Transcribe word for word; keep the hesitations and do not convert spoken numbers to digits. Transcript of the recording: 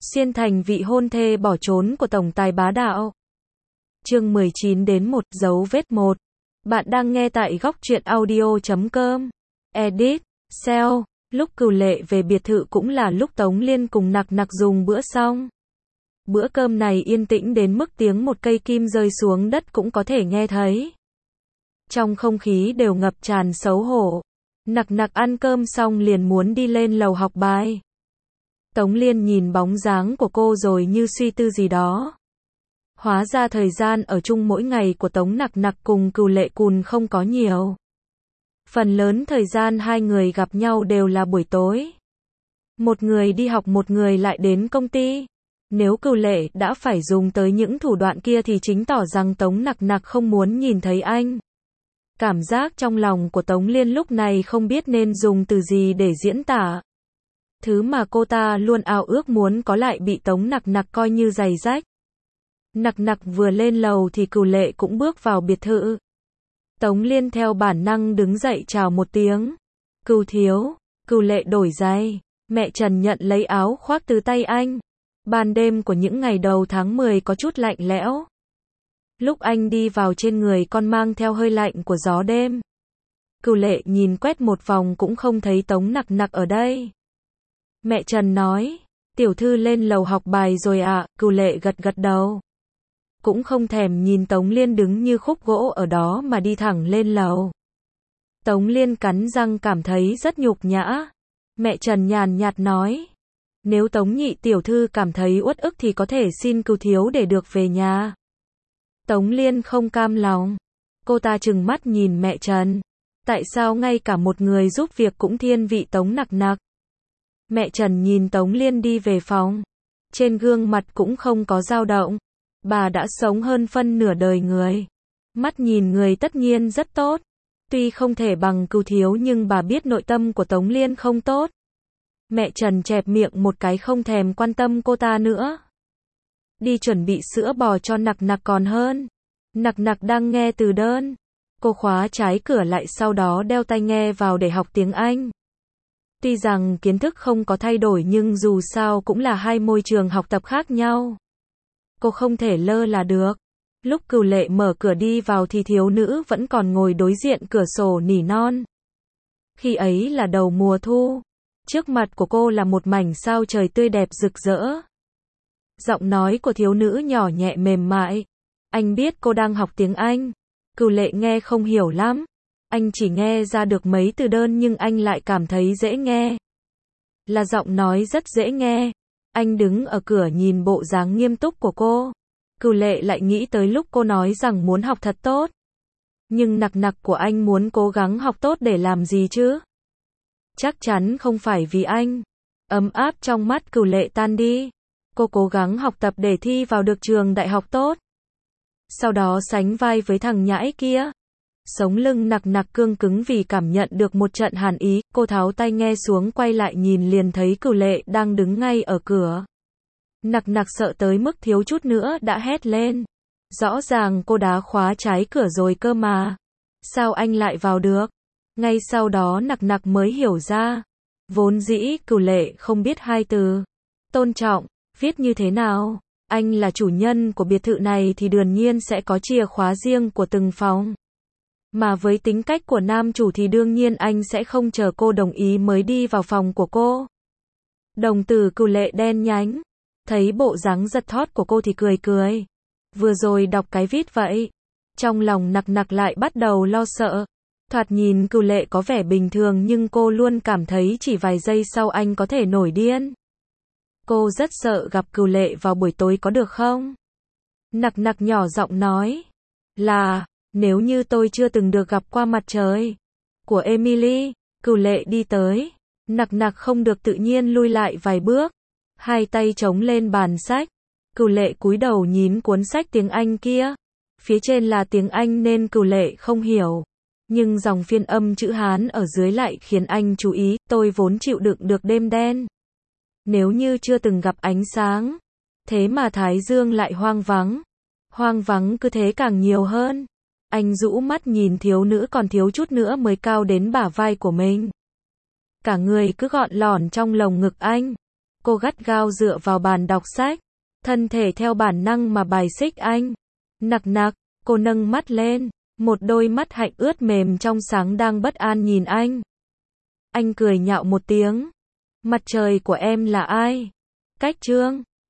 Xuyên thành vị hôn thê bỏ trốn của tổng tài bá đạo. Chương mười chín đến một, dấu vết một. Bạn đang nghe tại góc truyện audio chấm com. Edit, sell. Lúc Cửu Lệ về biệt thự cũng là lúc Tống Liên cùng Nặc Nặc dùng bữa xong. Bữa cơm này yên tĩnh đến mức tiếng một cây kim rơi xuống đất cũng có thể nghe thấy. Trong không khí đều ngập tràn xấu hổ. Nặc Nặc ăn cơm xong liền muốn đi lên lầu học bài. Tống Liên nhìn bóng dáng của cô rồi như suy tư gì đó. Hóa ra thời gian ở chung mỗi ngày của Tống Nặc Nặc cùng Cửu Lệ Cùn không có nhiều. Phần lớn thời gian hai người gặp nhau đều là buổi tối. Một người đi học, một người lại đến công ty. Nếu Cửu Lệ đã phải dùng tới những thủ đoạn kia thì chính tỏ rằng Tống Nặc Nặc không muốn nhìn thấy anh. Cảm giác trong lòng của Tống Liên lúc này không biết nên dùng từ gì để diễn tả. Thứ mà cô ta luôn ao ước muốn có lại bị Tống Nặc Nặc coi như giày rách. Nặc Nặc vừa lên lầu thì Cửu Lệ cũng bước vào biệt thự. Tống Liên theo bản năng đứng dậy chào một tiếng. Cửu thiếu. Cửu Lệ đổi giày. Mẹ Trần nhận lấy áo khoác từ tay anh. Ban đêm của những ngày đầu tháng mười có chút lạnh lẽo. Lúc anh đi vào trên người con mang theo hơi lạnh của gió đêm. Cửu Lệ nhìn quét một vòng cũng không thấy Tống Nặc Nặc ở đây. Mẹ Trần nói, tiểu thư lên lầu học bài rồi ạ, à? Cửu Lệ gật gật đầu. Cũng không thèm nhìn Tống Liên đứng như khúc gỗ ở đó mà đi thẳng lên lầu. Tống Liên cắn răng cảm thấy rất nhục nhã. Mẹ Trần nhàn nhạt nói, nếu Tống nhị tiểu thư cảm thấy uất ức thì có thể xin Cửu thiếu để được về nhà. Tống Liên không cam lòng. Cô ta trừng mắt nhìn mẹ Trần. Tại sao ngay cả một người giúp việc cũng thiên vị Tống Nặc Nặc? Mẹ Trần nhìn Tống Liên đi về phòng. Trên gương mặt cũng không có dao động. Bà đã sống hơn phân nửa đời người. Mắt nhìn người tất nhiên rất tốt. Tuy không thể bằng Cửu thiếu nhưng bà biết nội tâm của Tống Liên không tốt. Mẹ Trần chẹp miệng một cái không thèm quan tâm cô ta nữa. Đi chuẩn bị sữa bò cho Nặc Nặc còn hơn. Nặc Nặc đang nghe từ đơn. Cô khóa trái cửa lại sau đó đeo tai nghe vào để học tiếng Anh. Tuy rằng kiến thức không có thay đổi nhưng dù sao cũng là hai môi trường học tập khác nhau. Cô không thể lơ là được. Lúc Cửu Lệ mở cửa đi vào thì thiếu nữ vẫn còn ngồi đối diện cửa sổ nỉ non. Khi ấy là đầu mùa thu. Trước mặt của cô là một mảnh sao trời tươi đẹp rực rỡ. Giọng nói của thiếu nữ nhỏ nhẹ mềm mại. Anh biết cô đang học tiếng Anh. Cửu Lệ nghe không hiểu lắm. Anh chỉ nghe ra được mấy từ đơn nhưng anh lại cảm thấy dễ nghe. Là giọng nói rất dễ nghe. Anh đứng ở cửa nhìn bộ dáng nghiêm túc của cô. Cửu Lệ lại nghĩ tới lúc cô nói rằng muốn học thật tốt. Nhưng Nặc Nặc của anh muốn cố gắng học tốt để làm gì chứ? Chắc chắn không phải vì anh. Ấm áp trong mắt Cửu Lệ tan đi. Cô cố gắng học tập để thi vào được trường đại học tốt. Sau đó sánh vai với thằng nhãi kia. Sống lưng Nặc Nặc cương cứng vì cảm nhận được một trận hàn ý. Cô tháo tai nghe xuống quay lại nhìn liền thấy Cửu Lệ đang đứng ngay ở cửa. Nặc Nặc sợ tới mức thiếu chút nữa đã hét lên. Rõ ràng cô đá khóa trái cửa rồi cơ mà. Sao anh lại vào được? Ngay sau đó Nặc Nặc mới hiểu ra. Vốn dĩ Cửu Lệ không biết hai từ. Tôn trọng, viết như thế nào? Anh là chủ nhân của biệt thự này thì đương nhiên sẽ có chìa khóa riêng của từng phòng. Mà với tính cách của nam chủ thì đương nhiên anh sẽ không chờ cô đồng ý mới đi vào phòng của cô. Đồng tử Cửu Lệ đen nhánh. Thấy bộ dáng giật thót của cô thì cười cười. Vừa rồi đọc cái viết vậy. Trong lòng Nặc Nặc lại bắt đầu lo sợ. Thoạt nhìn Cửu Lệ có vẻ bình thường nhưng cô luôn cảm thấy chỉ vài giây sau anh có thể nổi điên. Cô rất sợ gặp Cửu Lệ vào buổi tối có được không? Nặc Nặc nhỏ giọng nói. Là, nếu như tôi chưa từng được gặp qua mặt trời của Emily. Cửu Lệ đi tới. Nặc Nặc không được tự nhiên lui lại vài bước. Hai tay chống lên bàn sách. Cửu Lệ cúi đầu nhìn cuốn sách tiếng Anh kia. Phía trên là tiếng Anh nên Cửu Lệ không hiểu. Nhưng dòng phiên âm chữ Hán ở dưới lại khiến anh chú ý. Tôi vốn chịu đựng được đêm đen. Nếu như chưa từng gặp ánh sáng. Thế mà Thái Dương lại hoang vắng. Hoang vắng cứ thế càng nhiều hơn. Anh rũ mắt nhìn thiếu nữ còn thiếu chút nữa mới cao đến bả vai của mình. Cả người cứ gọn lỏn trong lồng ngực anh. Cô gắt gao dựa vào bàn đọc sách, thân thể theo bản năng mà bài xích anh. Nặc nặc, cô nâng mắt lên, một đôi mắt hạnh ướt mềm trong sáng đang bất an nhìn anh. Anh cười nhạo một tiếng. Mặt trời của em là ai? Cách Trương.